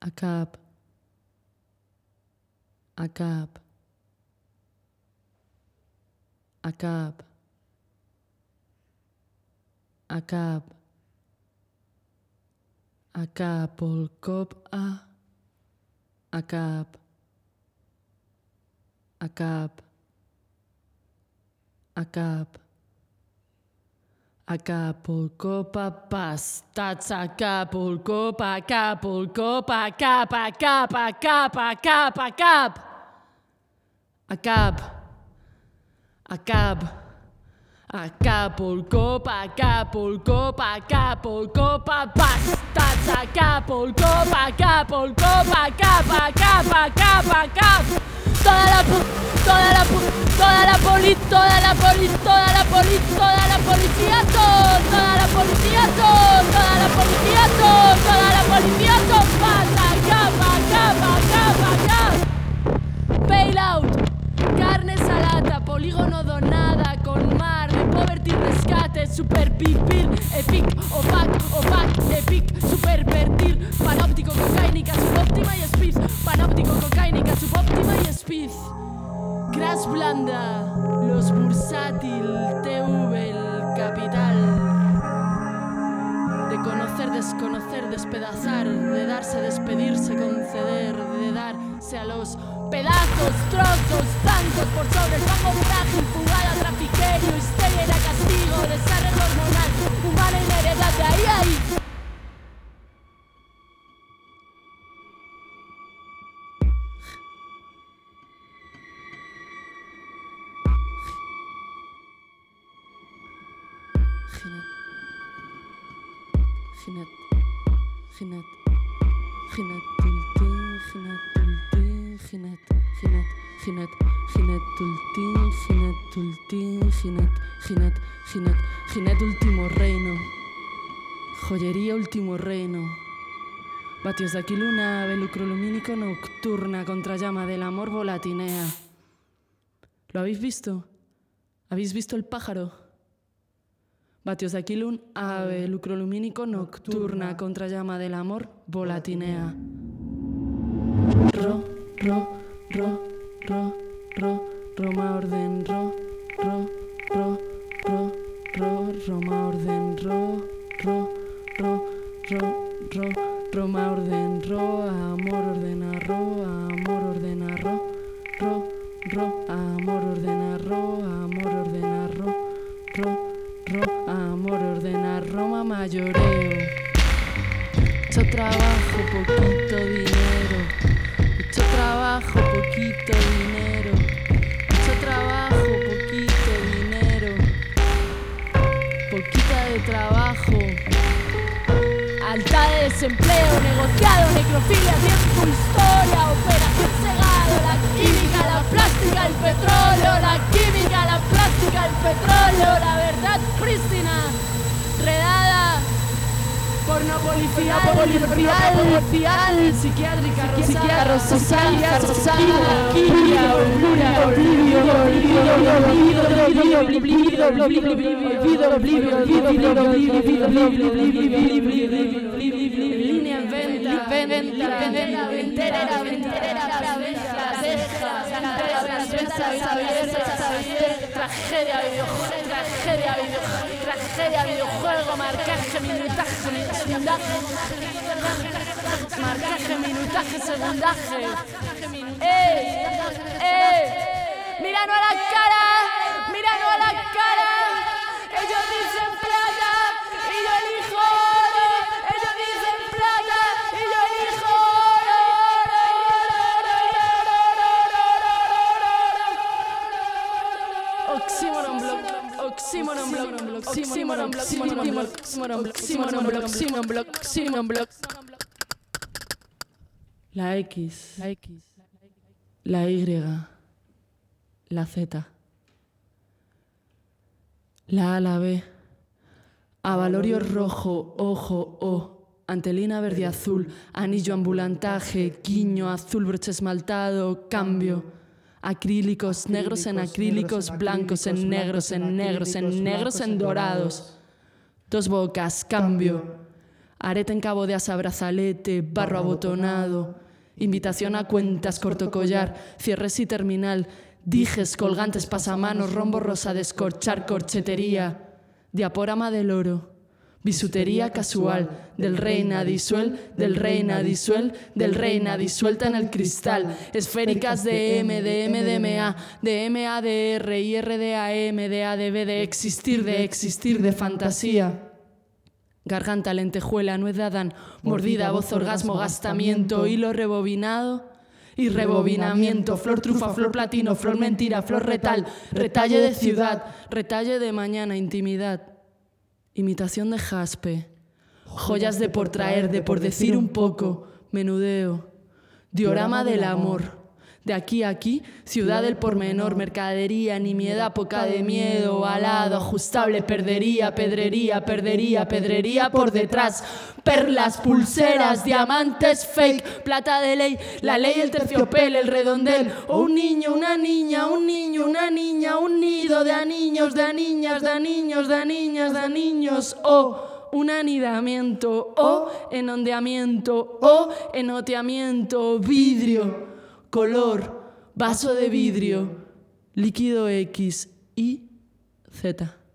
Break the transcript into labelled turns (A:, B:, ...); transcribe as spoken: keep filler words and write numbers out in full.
A: Acab. Acab. Acab. Acab. Acapulcop a. Acab. Acab. Acab. Acapulco pa pastats, Acapulco pa Acapulco pa Acap, Acap, Acap, Acap, Acap. Acab. Acab. Acapulco pa Acapulco pa Acapulco pa pastats, Acapulco pa Acapulco pa Acap, Acap, Acap, Acap. Toda la pu, toda la pu, toda la poli, toda la poli, toda la poli, toda la policía, todo, toda la policía, todo, toda la policía, todo, toda la policía, todo, pasa, acá, acá, acá, acá. Bailout, carne salata, polígono donada, con mar, de poverty, rescate, super pipir, epic, opac, opac, epic, supervertir, panóptico, cocaínica, subóptima y speed, panóptico, cocaínica, subóptima y speed. Crash blanda, los bursátil, T V, el capital. De conocer, desconocer, despedazar, de darse, despedirse, conceder, de darse a los pedazos, trozos, zancos por sobre el fango frágil, fugada, trafiquerio, histeria era castigo, desarrollo hormonal, humana inheredad, de ahí a ahí. Ginat, ginat, ginat, ginat, ginat, ginat, ginat, ginat, tultín, ginat, tultín, ginat, ginat, ginat, ginat, último reino, joyería, último reino, vatios de aquiluna, velucrolumínico nocturna, contrallama del amor volatinea. ¿Lo habéis visto? ¿Habéis visto el pájaro? Vatios de aquilun, ave lucrolumínico nocturna, contrallama del amor, volatinea. Ro, ro, ro, ro, ro, Roma orden, ro, ro, ro, ro, ro, Roma orden, ro, ro, ro, ro, ro, Roma orden, ro, amor ordena, ro, amor ordena, ro, ro, ro, amor ordena, ro, amor ordena, ro, ro, ro, amor ordena, Roma mayoreo. Mucho trabajo, poquito dinero. Mucho trabajo, poquito dinero. Mucho trabajo, poquito dinero. Poquita de trabajo. Alta de desempleo, negociado, necrofilia, tiempo, historia, operación cegado, la química, la plástica, el petróleo, la química, la plástica, el petróleo, la verdad prístina, redada, pornopolicial, policial, policial, psiquiátrica, psiquiátrica, rosalia, rosalia, química, olvida, oblivio, olvido, olvido, olvido, olvido, olvido, olvido, olvido, olvido, olvido, línea en venta, venta, venta, ventera, ventera, tragedia, videojuego, tragedia, videojuego, tragedia, videojuego, marcaje, minutaje, segundaje, marcaje, minutaje, segundaje. ¡Eh! ¡Eh! ¡Míranos a la cara! ¡Míranos a la cara! Ellos dicen plata y yo elijo oro. Ellos dicen plata y yo elijo oro. Oxímoron block, oxímoron block, oxímoron block, oxímoron block, oxímoron block, oxímoron block, oxímoron block, oxímoron block. La X, la X, la Y, la Z, la A, la B, avalorio rojo, ojo, O, antelina verde azul, anillo ambulantaje, guiño azul, broche esmaltado, cambio, acrílicos, negros en acrílicos, blancos en negros, en negros, en negros, en dorados, dos bocas, cambio, arete en cabo de asa, brazalete, barro abotonado, invitación a cuentas, corto collar, cierres y terminal, dijes, colgantes, pasamanos, rombo rosa de escorchar, corchetería, diaporama del oro, bisutería casual, del reina disuel, del reina disuel, del reina disuelta en el cristal, esféricas de M, de M, de M A, de M A, de R, I, R, de A, M, de A, de B, de existir, de existir, de fantasía. Garganta, lentejuela, nuez de Adán, mordida, voz, orgasmo, gastamiento, hilo rebobinado y rebobinamiento, flor trufa, flor platino, flor mentira, flor retal, retalle de ciudad, retalle de mañana, intimidad, imitación de jaspe, joyas de por traer, de por decir un poco, menudeo, diorama del amor. De aquí a aquí, ciudad del pormenor, mercadería, nimiedad, poca de miedo, alado, ajustable, perdería, pedrería, perdería, pedrería por detrás, perlas, pulseras, diamantes fake, plata de ley, la ley, el terciopelo, el redondel, o un niño, una niña, un niño, una niña, un nido de niños, de niñas, de niños, de niñas, de niños, o un anidamiento, o enondeamiento, o enoteamiento, vidrio, color, vaso de vidrio, líquido X, Y, Z.